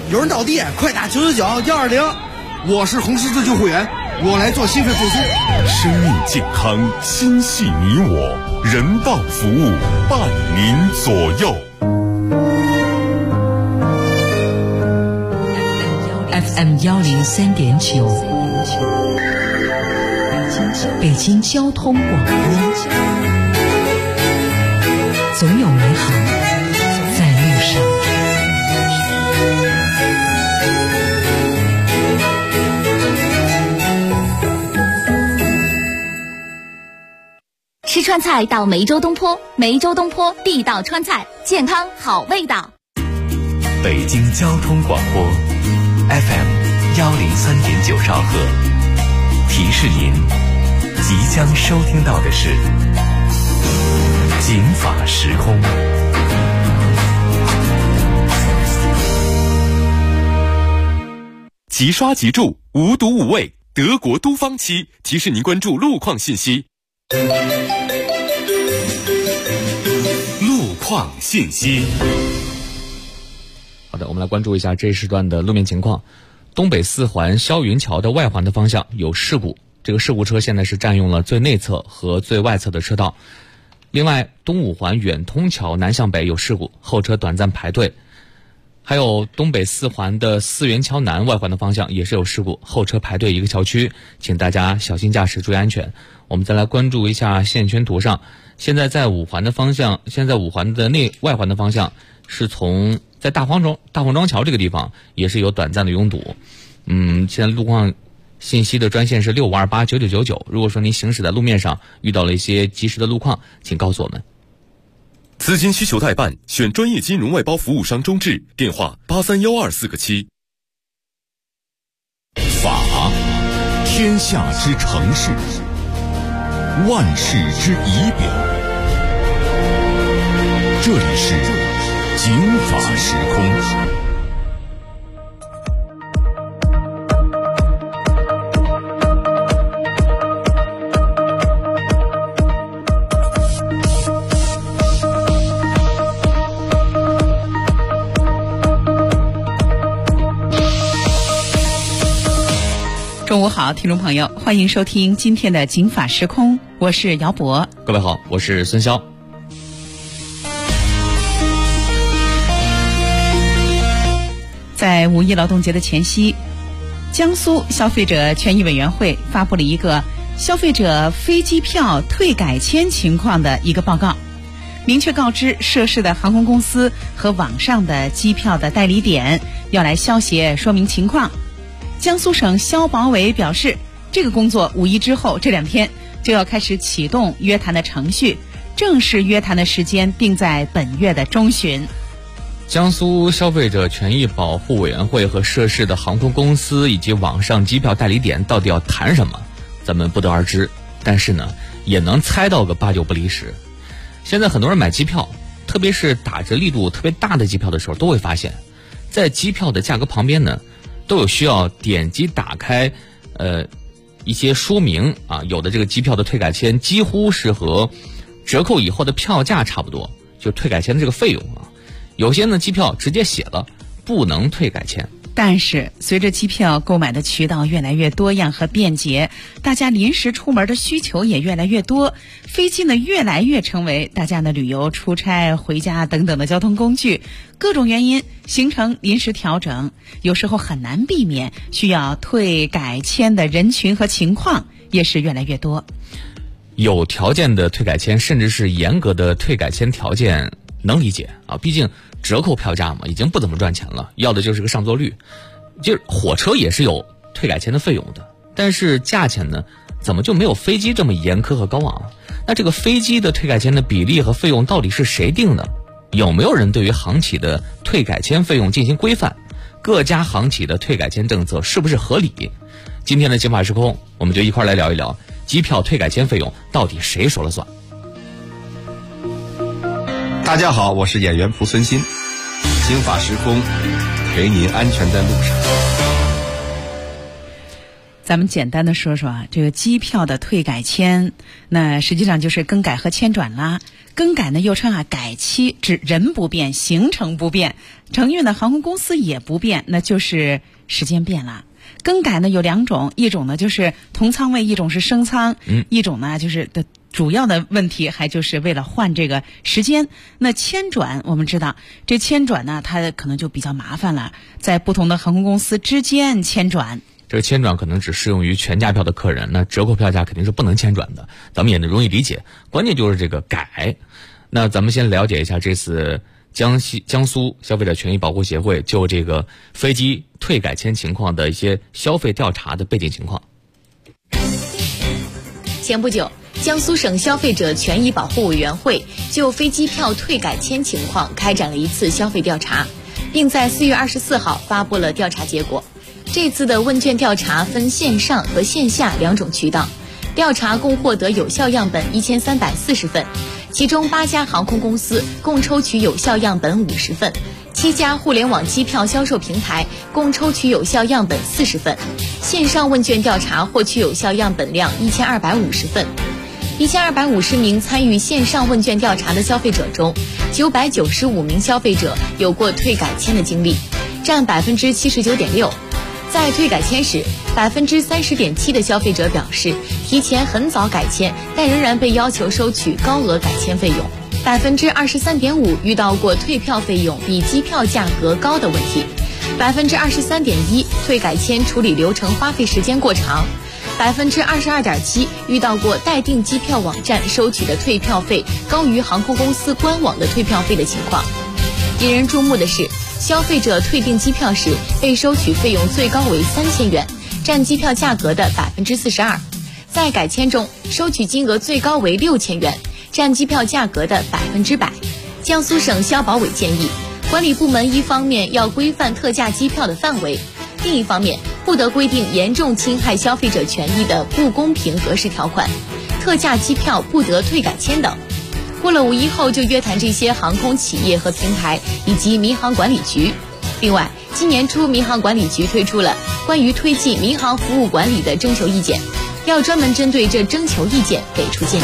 有人倒地，快打999-120。 我是红十字救护员，我来做心肺复苏。 生命健康，心系你我，人道服务伴您左右。 FM 103.9，北京交通广播，总有美好在路上。 吃川菜到梅州东坡，梅州东坡地道川菜，健康好味道。 北京交通广播 FM 103.9兆赫，提示您即将收听到的是警法时空。 即刷即住，无毒无味，德国都方漆提示您关注路况信息。路况信息。 好的，我们来关注一下这一时段的路面情况。东北四环霄云桥的外环的方向有事故，这个事故车现在是占用了最内侧和最外侧的车道。另外，东五环远通桥南向北有事故，后车短暂排队。还有东北四环的四元桥南外环的方向也是有事故，后车排队一个桥区，请大家小心驾驶，注意安全。我们再来关注一下线圈图上，现在在五环的方向，现在五环的外环的方向是从在大黄庄桥这个地方也是有短暂的拥堵。现在路况信息的专线是65289999，如果说您行驶在路面上遇到了一些及时的路况，请告诉我们。 资金需求代办，选专业金融外包服务商中智，电话831247个7。 法，天下之城市，万世之仪表。这里是警法时空。 中午好，听众朋友，欢迎收听今天的警法时空，我是姚博。 各位好，我是孙潇。 在五一劳动节的前夕，江苏消费者权益委员会发布了一个消费者飞机票退改签情况的一个报告，明确告知涉事的航空公司和网上的机票的代理点要来消协说明情况。江苏省消保委表示，这个工作五一之后这2天就要开始启动约谈的程序，正式约谈的时间定在本月的中旬。 江苏消费者权益保护委员会和涉事的航空公司以及网上机票代理点到底要谈什么，咱们不得而知，但是呢，也能猜到个8、9不离十。现在很多人买机票，特别是打折力度特别大的机票的时候，都会发现，在机票的价格旁边呢，都有需要点击打开一些说明啊，有的这个机票的退改签几乎是和折扣以后的票价差不多，就退改签的这个费用啊。有些呢机票直接写了不能退改签。 但是随着机票购买的渠道越来越多样和便捷，大家临时出门的需求也越来越多，飞机呢越来越成为大家的旅游、出差、回家等等的交通工具。各种原因形成临时调整，有时候很难避免需要退改签的人群和情况也是越来越多。 有条件的退改签，甚至是严格的退改签条件能理解啊，毕竟折扣票价嘛，已经不怎么赚钱了，要的就是个上座率。就是火车也是有退改签的费用的，但是价钱呢，怎么就没有飞机这么严苛和高昂？那这个飞机的退改签的比例和费用到底是谁定的？有没有人对于航企的退改签费用进行规范？各家航企的退改签政策是不是合理？今天的警法时空，我们就一块来聊一聊机票退改签费用到底谁说了算。 大家好，我是演员蒲孙新，警法时空陪您安全在路上。 咱们简单的说说啊，这个机票的退改签，那实际上就是更改和迁转啦。更改呢又称啊改期，指人不变，行程不变，承运的航空公司也不变，那就是时间变了。更改呢有两种，一种呢就是同舱位，一种是升舱，一种呢就是的主要的问题还就是为了换这个时间。那迁转我们知道，这迁转呢它可能就比较麻烦了，在不同的航空公司之间迁转。 这个迁转可能只适用于全价票的客人，那折扣票价肯定是不能迁转的，咱们也容易理解。关键就是这个改。那咱们先了解一下这次江苏消费者权益保护协会就这个飞机退改签情况的一些消费调查的背景情况。 前不久，江苏省消费者权益保护委员会就飞机票退改签情况开展了一次消费调查，并在4月24号发布了调查结果。这次的问卷调查分线上和线下两种渠道，调查共获得有效样本1340份，其中8家航空公司共抽取有效样本50份，7家互联网机票销售平台共抽取有效样本40份。线上问卷调查获取有效样本量1250份。1250名参与线上问卷调查的消费者中，995名消费者有过退改签的经历，占79.6%。在退改签时，30.7%的消费者表示提前很早改签，但仍然被要求收取高额改签费用。23.5%遇到过退票费用比机票价格高的问题。23.1%退改签处理流程花费时间过长。22.7%遇到过待订机票网站收取的退票费高于航空公司官网的退票费的情况。引人注目的是，消费者退订机票时被收取费用最高为3000元，占机票价格的42%。在改签中，收取金额最高为6000元，占机票价格的100%。江苏省消保委建议，管理部门一方面要规范特价机票的范围，另一方面不得规定严重侵害消费者权益的不公平核实条款，特价机票不得退改签等。过了5一后就约谈这些航空企业和平台以及民航管理局。另外，今年初民航管理局推出了关于推进民航服务管理的征求意见，要专门针对这征求意见给出建议。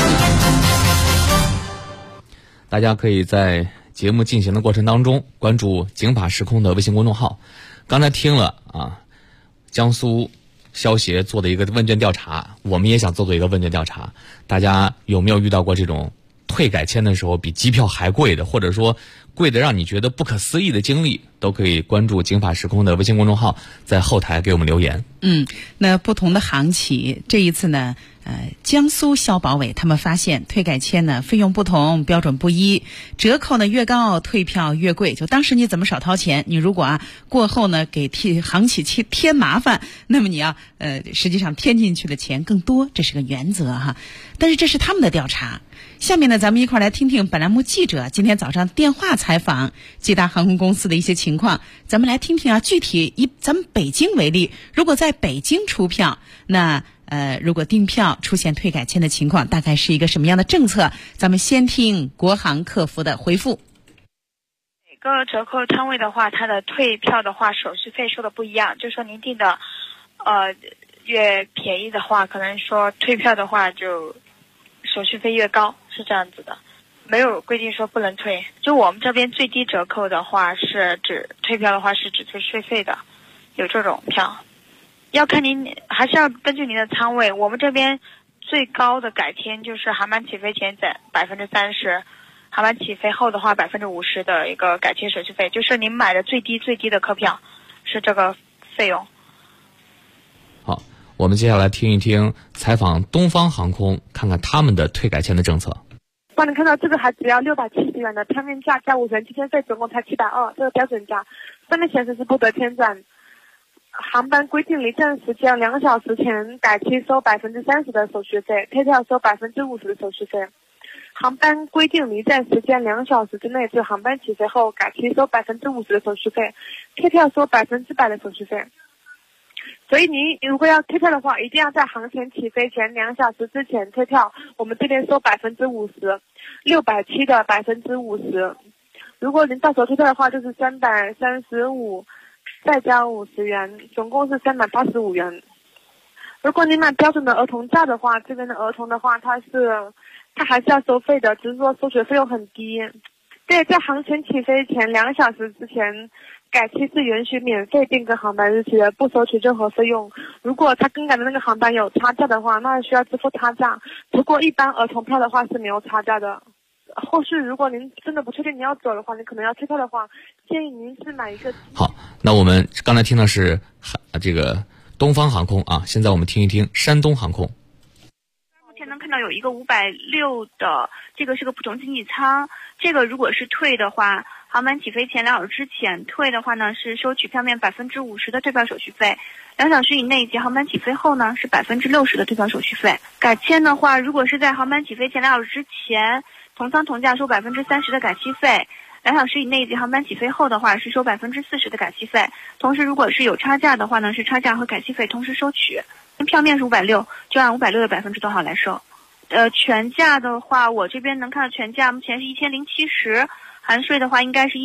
大家可以在节目进行的过程当中关注警法时空的微信公众号。刚才听了江苏消协做的一个问卷调查，我们也想做一个问卷调查，大家有没有遇到过这种退改签的时候比机票还贵的，或者说贵的让你觉得不可思议的经历，都可以关注警法时空的微信公众号，在后台给我们留言。 那不同的航企这一次呢，江苏消保委他们发现退改签呢费用不同，标准不一，折扣呢越高，退票越贵。就当时你怎么少掏钱，你如果过后呢给航企添麻烦，那么你要实际上添进去的钱更多，这是个原则哈。但是这是他们的调查。下面呢，咱们一块来听听本栏目记者今天早上电话采访几大航空公司的一些情况。咱们来听听具体以咱们北京为例，如果在北京出票，那如果订票出现退改签的情况，大概是一个什么样的政策？咱们先听国航客服的回复。 每个折扣摊位的话，它的退票的话手续费收的不一样，就说您订的越便宜的话，可能说退票的话就手续费越高，是这样子的，没有规定说不能退。就我们这边最低折扣的话是指退票的话是只退税费的，有这种票。要看您，还是要根据您的舱位。我们这边最高的改签就是航班起飞前在30%，航班起飞后的话50%的一个改签手续费，就是您买的最低的客票是这个费用。 好，我们接下来听一听采访东方航空，看看他们的退改签的政策。 帮你看到这个还只要670元的票面价加5元计签费，总共才720，这个标准价。上面显示是不得迁转。航班规定离站时间2小时前改期收30%的手续费，退票收50%的手续费。航班规定离站时间2小时之内至航班起飞后改期收50%的手续费，退票收100%的手续费。所以您如果要退票的话，一定要在航前起飞前2小时之前退票，我们这边收50%，670的50%。如果您到时候退票的话，就是335，再加50元，总共是385元。 如果你买标准的儿童价的话，这边的儿童的话，它还是要收费的，只是说收取费用很低。对，在航程起飞前2个小时之前改期是允许免费变更航班日期的，不收取任何费用。如果他更改的那个航班有差价的话，那需要支付差价。不过一般儿童票的话是没有差价的。后续如果您真的不确定您要走的话，你可能要退票的话，建议您是买一个。 好，那我们刚才听的是这个东方航空啊，现在我们听一听山东航空。 目前能看到有一个560的，这个是个普通经济舱，这个如果是退的话，航班起飞前2小时之前退的话呢，是收取票面50%的退票手续费；2小时以内以及航班起飞后呢，是60%的退票手续费。改签的话，如果是在航班起飞前2小时之前，同舱同价收30%的改期费；2小时以内以及航班起飞后的话，是收40%的改期费。同时，如果是有差价的话呢，是差价和改期费同时收取。票面是560，就按560的多少来收。全价的话，我这边能看到全价目前是1070，含税的话应该是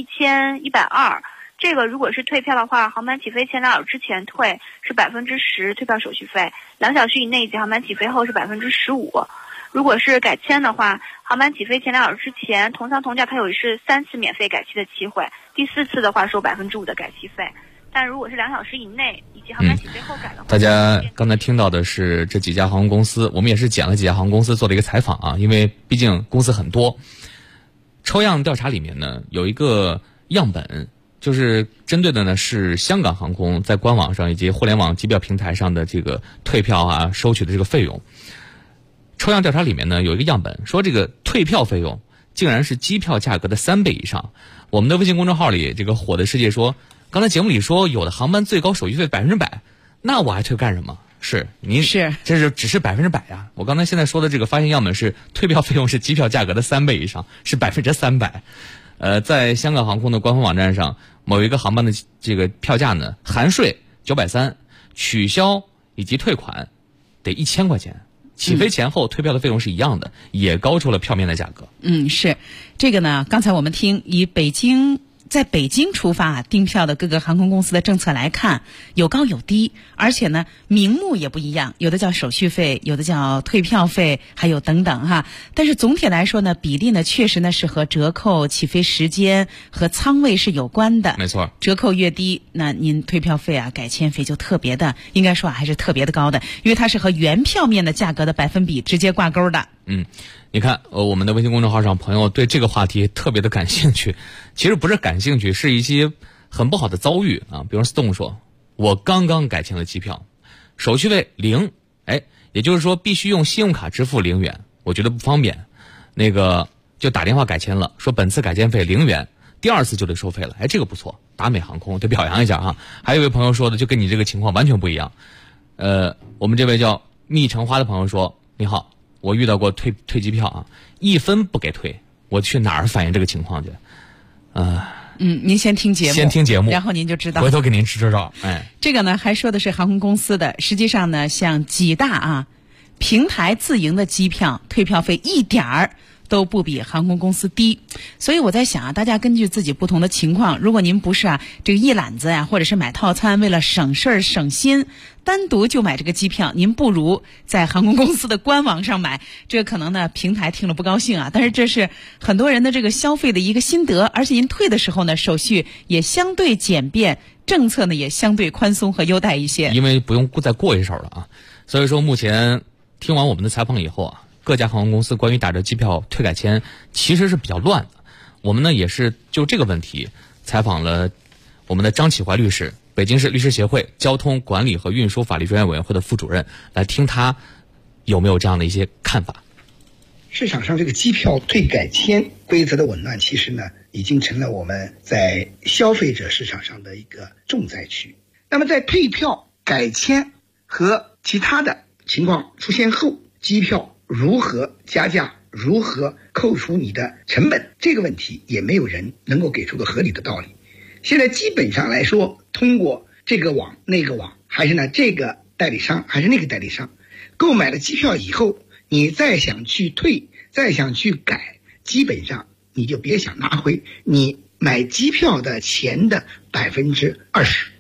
1120。这个如果是退票的话，航班起飞前2小时之前退是10%退票手续费；2小时以内以及航班起飞后是15%。如果是改签的话，航班起飞前2小时之前，同舱同价它有是3次免费改期的机会，第4次的话收5%的改期费。但如果是2小时以内以及航班起飞后改的话， 大家刚才听到的是这几家航空公司，我们也是捡了几家航空公司做了一个采访啊，因为毕竟公司很多。抽样调查里面呢有一个样本，就是针对的呢是香港航空在官网上以及互联网机票平台上的这个退票啊收取的这个费用。抽样调查里面呢有一个样本说，这个退票费用竟然是机票价格的3倍以上。我们的微信公众号里这个火的世界说，刚才节目里说有的航班最高手续费100%，那我还退干什么？是您是这是只是100%呀？我刚才现在说的这个发现样本是退票费用是机票价格的3倍以上，是300%。在香港航空的官方网站上，某一个航班的这个票价呢，含税930，取消以及退款得1000块钱。起飞前后退票的费用是一样的，也高出了票面的价格。 是这个呢。刚才我们听在北京出发订票的各个航空公司的政策来看，有高有低，而且呢名目也不一样，有的叫手续费，有的叫退票费，还有等等哈。但是总体来说呢，比例呢确实呢是和折扣、起飞时间和舱位是有关的。 没错， 折扣越低，那您退票费啊、改签费就特别的，应该说还是特别的高的，因为它是和原票面的价格的百分比直接挂钩的。 你看，我们的微信公众号上朋友对这个话题特别的感兴趣，其实不是感兴趣，是一些很不好的遭遇啊。比如 Stone 说，我刚刚改签了机票，手续费0，也就是说必须用信用卡支付0元，我觉得不方便，那个就打电话改签了，说本次改签费0元，第2次就得收费了。这个不错，达美航空得表扬一下哈。还有一位朋友说的就跟你这个情况完全不一样，我们这位叫蜜橙花的朋友说，你好，我遇到过退机票啊，1分不给退，我去哪儿反映这个情况去？ 您先听节目，然后您就知道， 回头给您支支招。 这个呢还说的是航空公司的，实际上呢，像几大平台自营的机票退票费一点儿都不比航空公司低。所以我在想大家根据自己不同的情况，如果您不是这个一揽子或者是买套餐，为了省事儿省心，单独就买这个机票，您不如在航空公司的官网上买。这可能呢平台听了不高兴但是这是很多人的这个消费的一个心得，而且您退的时候呢，手续也相对简便，政策呢也相对宽松和优待一些， 因为不用再过一手了所以说目前听完我们的采访以后各家航空公司关于打折机票退改签其实是比较乱的。我们呢也是就这个问题采访了我们的张启怀律师，北京市律师协会交通管理和运输法律专业委员会的副主任，来听他有没有这样的一些看法。 市场上这个机票退改签规则的紊乱，其实呢已经成了我们在消费者市场上的一个重灾区。那么在退票、改签和其他的情况出现后，机票如何加价，如何扣除你的成本，这个问题也没有人能够给出个合理的道理。现在基本上来说，通过这个网那个网，还是呢这个代理商还是那个代理商，购买了机票以后，你再想去退，再想去改，基本上你就别想拿回你买机票的钱的20%。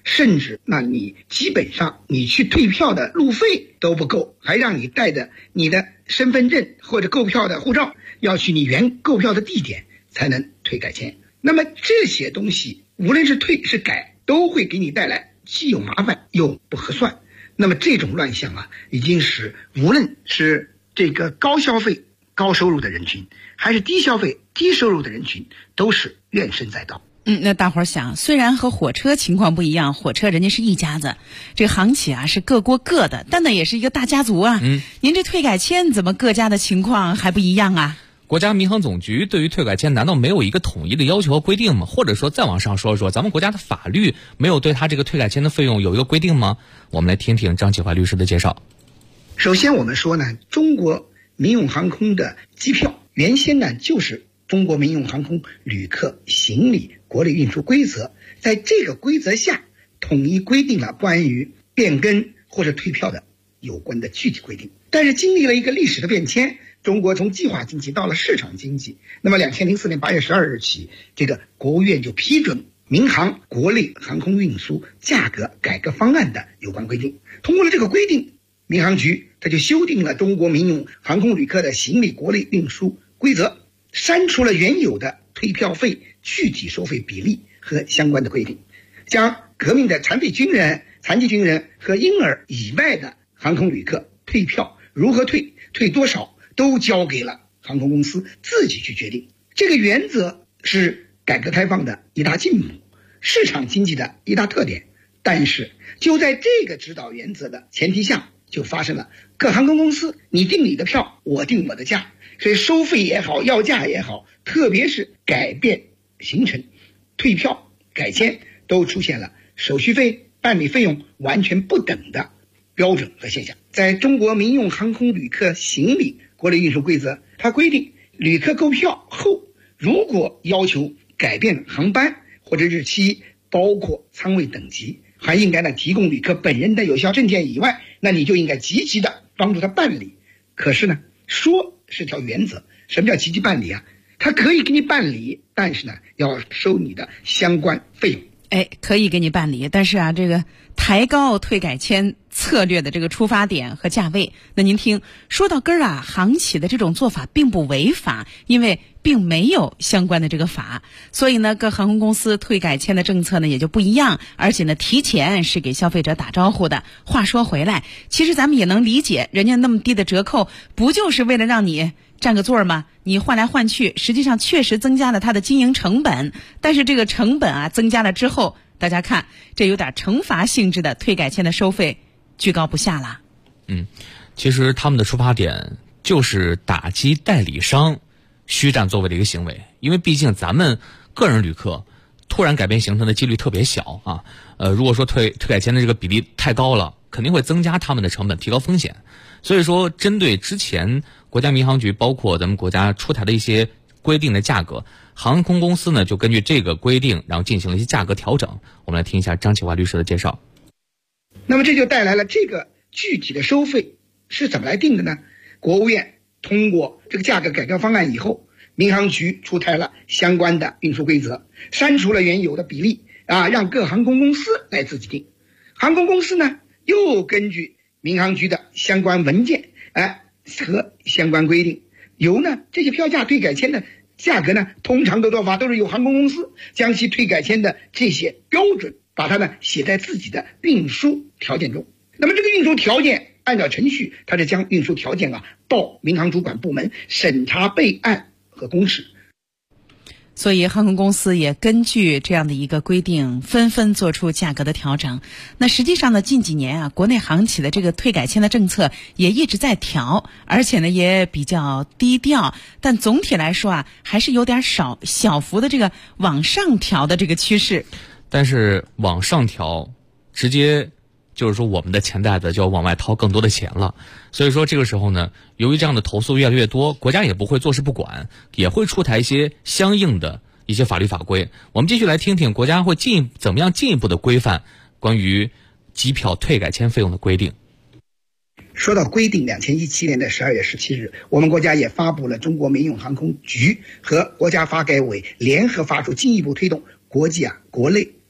甚至那你基本上你去退票的路费都不够，还让你带着你的身份证或者购票的护照要去你原购票的地点才能退改签。那么这些东西无论是退是改都会给你带来既有麻烦又不合算。那么这种乱象啊，已经使无论是这个高消费高收入的人群还是低消费低收入的人群都是怨声载道。 那大伙儿想，虽然和火车情况不一样，火车人家是一家子，这个航企啊是各过各的，但那也是一个大家族啊。您这退改签怎么各家的情况还不一样啊？ 国家民航总局对于退改签难道没有一个统一的要求和规定吗？或者说再往上说说，咱们国家的法律没有对他这个退改签的费用有一个规定吗？我们来听听张启华律师的介绍。 首先我们说呢，中国民用航空的机票原先呢就是中国民用航空旅客行李国内运输规则，在这个规则下统一规定了关于变更或者退票的有关的具体规定。但是经历了一个历史的变迁，中国从计划经济到了市场经济，那么2004年8月12日起，这个国务院就批准民航国内航空运输价格改革方案的有关规定。通过了这个规定，民航局它就修订了中国民用航空旅客的行李国内运输规则，删除了原有的退票费具体收费比例和相关的规定，将革命的残废军人、残疾军人和婴儿以外的航空旅客退票如何退、退多少都交给了航空公司自己去决定。这个原则是改革开放的一大进步，市场经济的一大特点。但是就在这个指导原则的前提下，就发生了各航空公司你定你的票，我定我的价，所以收费也好，要价也好，特别是改变行程、退票、改签都出现了手续费、办理费用完全不等的标准和现象。在中国民用航空旅客行李国内运输规则，它规定旅客购票后，如果要求改变航班或者日期，包括舱位等级，还应该呢提供旅客本人的有效证件以外，那你就应该积极的帮助他办理。可是呢，说是条原则，什么叫积极办理啊？他可以给你办理，但是呢要收你的相关费用。 可以给你办理，但是啊，这个抬高退改签策略的这个出发点和价位，那您听，说到根儿啊，航企的这种做法并不违法，因为并没有相关的这个法，所以呢，各航空公司退改签的政策呢也就不一样，而且呢，提前是给消费者打招呼的。话说回来，其实咱们也能理解，人家那么低的折扣，不就是为了让你占个座吗？你换来换去，实际上确实增加了它的经营成本，但是这个成本啊增加了之后，大家看这有点惩罚性质的退改签的收费居高不下了。 其实他们的出发点就是打击代理商虚占座位的一个行为，因为毕竟咱们个人旅客突然改变行程的几率特别小啊。如果说退改签的这个比例太高了，肯定会增加他们的成本，提高风险。所以说，针对之前国家民航局包括咱们国家出台的一些规定的价格，航空公司呢就根据这个规定，然后进行了一些价格调整。我们来听一下张启华律师的介绍。 那么这就带来了这个具体的收费是怎么来定的呢？国务院通过这个价格改革方案以后，民航局出台了相关的运输规则，删除了原有的比例啊，让各航空公司来自己定。航空公司呢又根据民航局的相关文件和相关规定，由呢这些票价退改签的价格呢，通常的做法都是由航空公司将其退改签的这些标准，把它呢写在自己的运输条件中。那么这个运输条件按照程序，它是将运输条件报民航主管部门审查备案和公示。 所以航空公司也根据这样的一个规定，纷纷做出价格的调整。那实际上呢，近几年啊，国内航企的这个退改签的政策也一直在调，而且呢也比较低调，但总体来说啊，还是有点小幅的这个往上调的这个趋势。 但是往上调，直接就是说我们的钱袋子就要往外掏更多的钱了。所以说这个时候呢，由于这样的投诉越来越多，国家也不会坐视不管，也会出台一些相应的一些法律法规。我们继续来听听国家会怎么样进一步的规范关于机票退改签费用的规定。 说到规定，2017年的12月17日，我们国家也发布了中国民用航空局和国家发改委联合发出进一步推动国际国内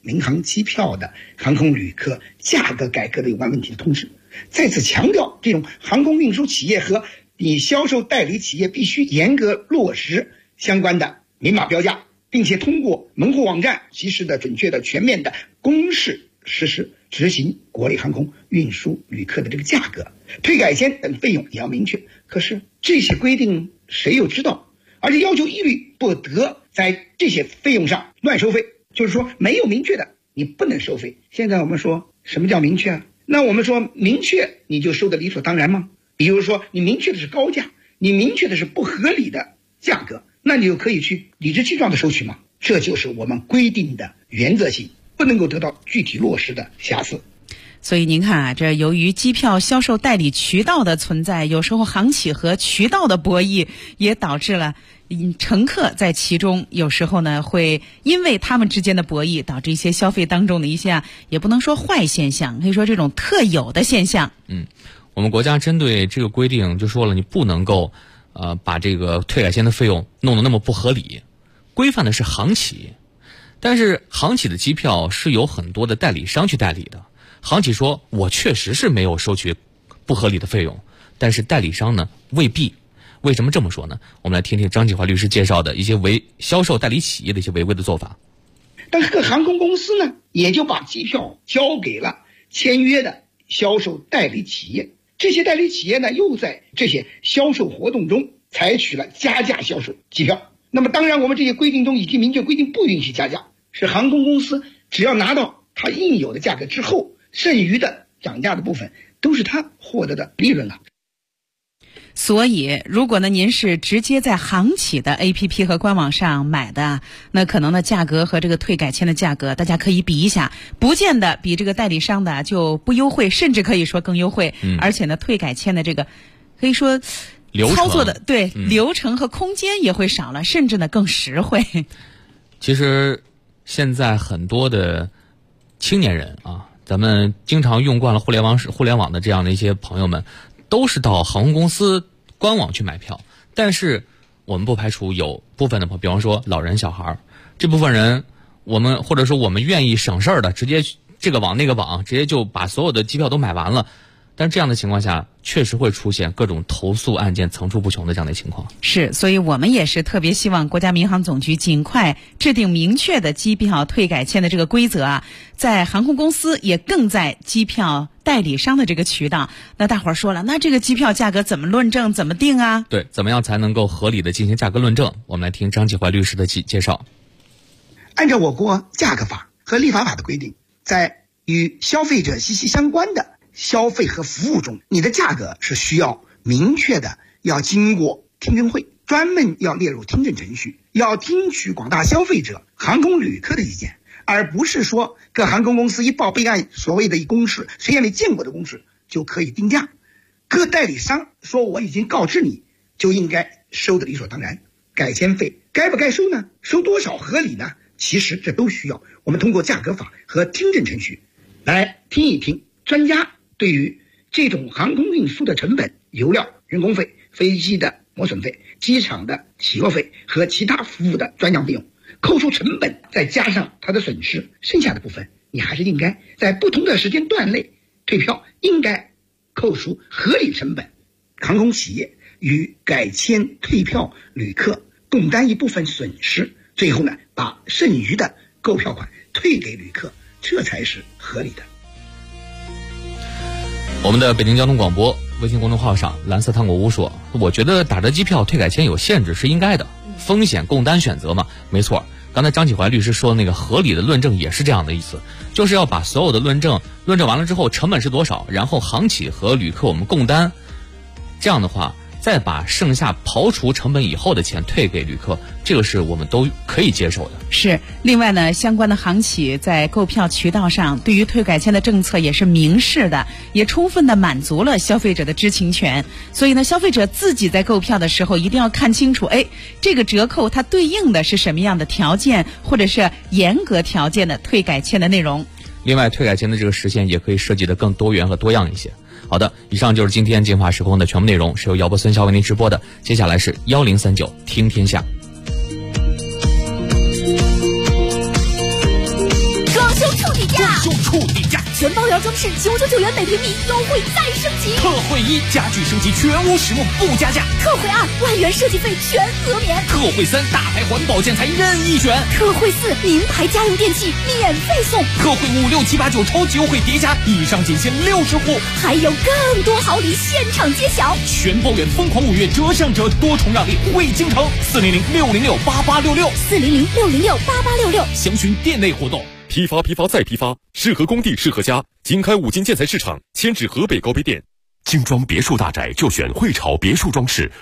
民航机票的航空旅客价格改革的有关问题的同时，再次强调这种航空运输企业和你销售代理企业必须严格落实相关的明码标价，并且通过门户网站及时的、准确的、全面的公示实施执行国内航空运输旅客的这个价格、退改签等费用也要明确。可是这些规定谁又知道？而且要求一律不得在这些费用上乱收费，就是说没有明确的你不能收费。现在我们说什么叫明确啊？那我们说明确你就收的理所当然吗？比如说你明确的是高价，你明确的是不合理的价格，那你就可以去理直气壮的收取吗？这就是我们规定的原则性，不能够得到具体落实的瑕疵。 所以您看啊，这由于机票销售代理渠道的存在，有时候航企和渠道的博弈，也导致了乘客在其中有时候呢会因为他们之间的博弈，导致一些消费当中的一些也不能说坏现象，可以说这种特有的现象。 我们国家针对这个规定就说了，你不能够把这个退改签的费用弄得那么不合理，规范的是航企，但是航企的机票是由很多的代理商去代理的。航企说我确实是没有收取不合理的费用，但是代理商呢未必。为什么这么说呢？我们来听听张启华律师介绍的一些销售代理企业的一些违规的做法。 但各航空公司呢也就把机票交给了签约的销售代理企业，这些代理企业呢又在这些销售活动中采取了加价销售机票。那么当然我们这些规定中已经明确规定不允许加价，是航空公司只要拿到它应有的价格之后，剩余的涨价的部分都是他获得的利润了。 所以如果呢您是直接在航企的 APP 和官网上买的，那可能呢价格和这个退改签的价格大家可以比一下，不见得比这个代理商的就不优惠，甚至可以说更优惠。而且呢退改签的这个可以说操作的流程和空间也会少了，甚至呢更实惠。 其实现在很多的青年人啊，咱们经常用惯了互联网的这样的一些朋友们，都是到航空公司官网去买票。但是我们不排除有部分的朋友，比方说老人小孩，这部分人我们或者说我们愿意省事儿的，直接这个网那个网直接就把所有的机票都买完了。但这样的情况下确实会出现各种投诉案件层出不穷的这样的情况。 是，所以我们也是特别希望国家民航总局尽快制定明确的机票退改签的这个规则啊，在航空公司也更在机票代理商的这个渠道。那大伙儿说了，那这个机票价格怎么论证怎么定啊？ 对，怎么样才能够合理的进行价格论证？我们来听张启怀律师的介绍。 按照我国价格法和立法法的规定，在与消费者息息相关的消费和服务中，你的价格是需要明确的，要经过听证会，专门要列入听证程序，要听取广大消费者、航空旅客的意见，而不是说各航空公司一报备案所谓的一公示，谁也没见过的公示就可以定价。各代理商说我已经告知你，就应该收的理所当然。改签费该不该收呢？收多少合理呢？其实这都需要我们通过价格法和听证程序来听一听专家对于这种航空运输的成本、油料、人工费、飞机的磨损费、机场的起落费和其他服务的专项费用，扣除成本，再加上它的损失，剩下的部分你还是应该在不同的时间段内退票，应该扣除合理成本。航空企业与改签退票旅客共担一部分损失，最后呢把剩余的购票款退给旅客，这才是合理的。 我们的北京交通广播微信公众号上，蓝色糖果屋说，我觉得打折机票退改签有限制是应该的，风险共担选择嘛。没错，刚才张启怀律师说的那个合理的论证也是这样的意思，就是要把所有的论证完了之后，成本是多少，然后航企和旅客我们共担，这样的话再把剩下刨除成本以后的钱退给旅客，这个是我们都可以接受的。 是，另外呢，相关的航企在购票渠道上对于退改签的政策也是明示的，也充分的满足了消费者的知情权。所以呢，消费者自己在购票的时候一定要看清楚，这个折扣它对应的是什么样的条件，或者是严格条件的退改签的内容。 另外，退改签的这个实现也可以设计的更多元和多样一些。好的，以上就是今天净化时空的全部内容，是由姚波孙骁为您直播的。接下来是1039听天下。 恭喜就触底价， 全包圆装饰999元每平米，优惠再升级。 特惠1，家具升级全屋实木不加价。 特惠2，万元设计费全额免。 特惠3，大牌环保建材任意选。 特惠4，名牌家用电器免费送。 特惠5、6、7、8、9超级优惠叠加，以上仅限60户， 还有更多好礼现场揭晓。 全包圆疯狂5月折上折，多重让利惠京城，400-606-8866，400-606-8866， 详询店内活动。 批发再批发，适合工地适合家。经开5金建材市场，迁至河北高碑店。精装别墅大宅就选汇潮别墅装饰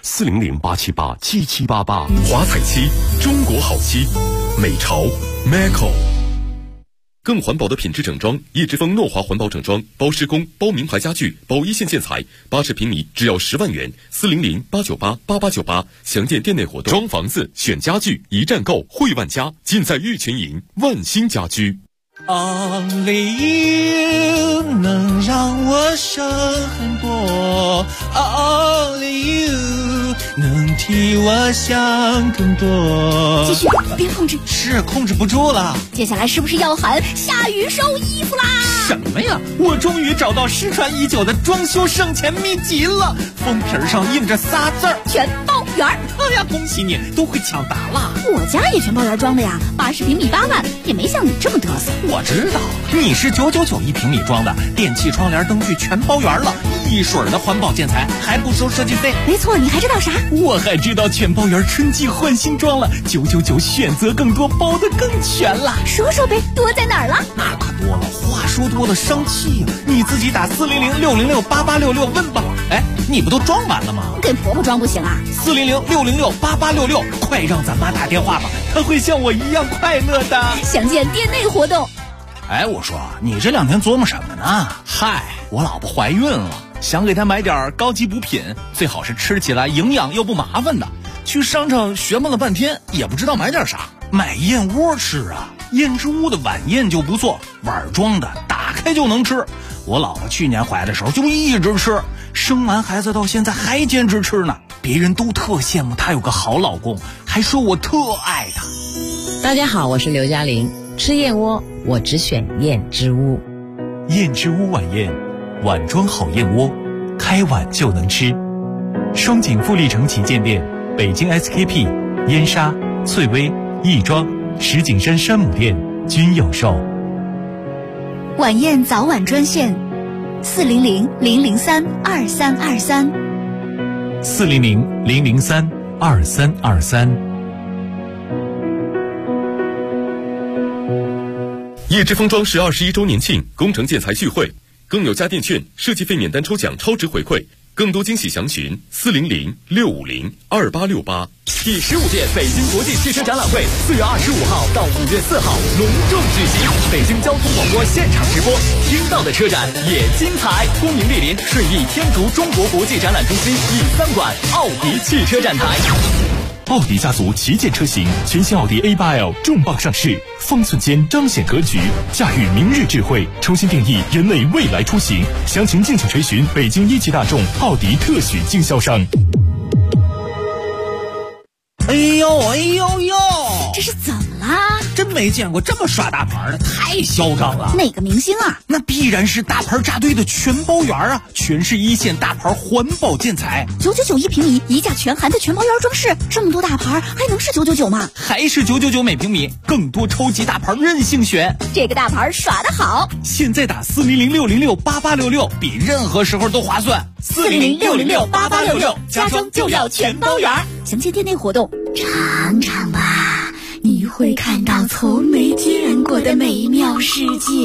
，400-878-7788。华彩漆，中国好漆，美潮 Maco。更环保的品质整装，叶之峰诺华环保整装，包施工、包名牌家具、包一线建材，80平米只要10万元，400-898-8898，详见店内活动。装房子选家具，一站购汇万家，尽在玉泉营万兴家居。 Only you 能让我省很多 ，Only you 能替我想更多。 继续，别控制， 是控制不住了。 接下来是不是要喊下雨收衣服啦？ 什么呀？我终于找到失传已久的装修省钱秘籍了，封皮上印着仨字儿： 全包圆。 哎呀，恭喜你，都会抢答了。 我家也全包圆装的呀，80平米8万，也没像你这么嘚瑟。 我知道，你是999一平米装的，电器、窗帘、灯具全包圆了，一水的环保建材，还不收设计费。 没错，你还知道啥？ 我还知道全包圆春季换新装了，999选择更多，包得更全了。 说说呗，多在哪儿了？ 那可多了，话说多了伤气呀。你自己打400-606-8866问吧。哎，你不都装完了吗？ 给婆婆装不行啊 ？400-606-8866，快让咱妈打电话吧，她会像我一样快乐的。 详见店内活动。 哎，我说你这2天琢磨什么呢？嗨，我老婆怀孕了，想给她买点高级补品，最好是吃起来营养又不麻烦的。去商场询问了半天，也不知道买点啥。买燕窝吃啊，燕之屋的晚宴就不错，碗装的，打开就能吃。我老婆去年怀的时候就一直吃，生完孩子到现在还坚持吃呢。别人都特羡慕她有个好老公，还说我特爱她。 大家好，我是刘嘉玲。吃燕窝，我只选燕之屋。 燕之屋晚宴，碗装好燕窝，开碗就能吃。双井富力城旗舰店、北京 SKP、燕莎、翠微、亦庄、石景山山姆店均有售。 晚宴早晚专线：400-003-2323。 400-003-2323。 叶之峰装饰21周年庆工程建材聚会，更有家电券、设计费免单抽奖超值回馈，更多惊喜详询400-650-2868。 第15届北京国际汽车展览会4月25号到5月4号隆重举行，北京交通广播现场直播，听到的车展也精彩。恭迎莅临顺义天竺中国国际展览中心E3馆奥迪汽车展台。 奥迪家族旗舰车型全新奥迪 A8L 重磅上市，方寸间彰显格局，驾驭明日智慧，重新定义人类未来出行。详情敬请垂询北京一汽大众奥迪特许经销商。 哎呦哎呦呦， 这是怎么啦？ 真没见过这么耍大牌的，太嚣张了。 哪个明星啊？ 那必然是大牌扎堆的全包圆啊，全是一线大牌环保建材 ，999一平米，一价全含的全包圆装饰，这么多大牌还能是999吗？ 还是999每平米，更多超级大牌任性选。 这个大牌耍得好， 现在打400-606-8866，比任何时候都划算。 400-606-8866，家装就要全包圆。详见店内活动，尝尝吧，你会看到从没见过的美妙世界。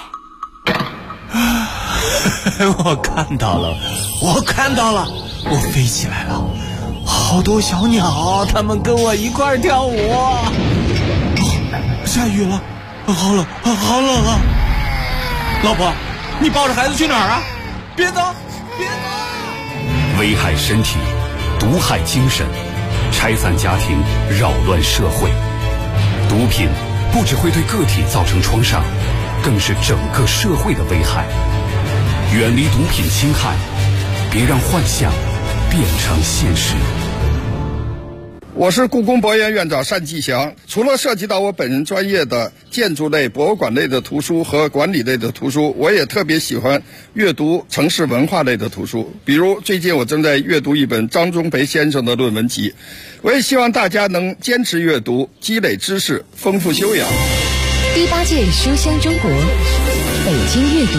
我看到了，我飞起来了，好多小鸟，它们跟我一块跳舞。下雨了，好冷啊！老婆，你抱着孩子去哪儿啊？别走！ 危害身体，毒害精神，拆散家庭，扰乱社会。毒品不只会对个体造成创伤，更是整个社会的危害。远离毒品侵害，别让幻想变成现实。 我是故宫博物院院长单霁翔。除了涉及到我本人专业的建筑类、博物馆类的图书和管理类的图书，我也特别喜欢阅读城市文化类的图书。比如最近我正在阅读一本张忠培先生的论文集。我也希望大家能坚持阅读，积累知识，丰富修养。 第8届书香中国北京阅读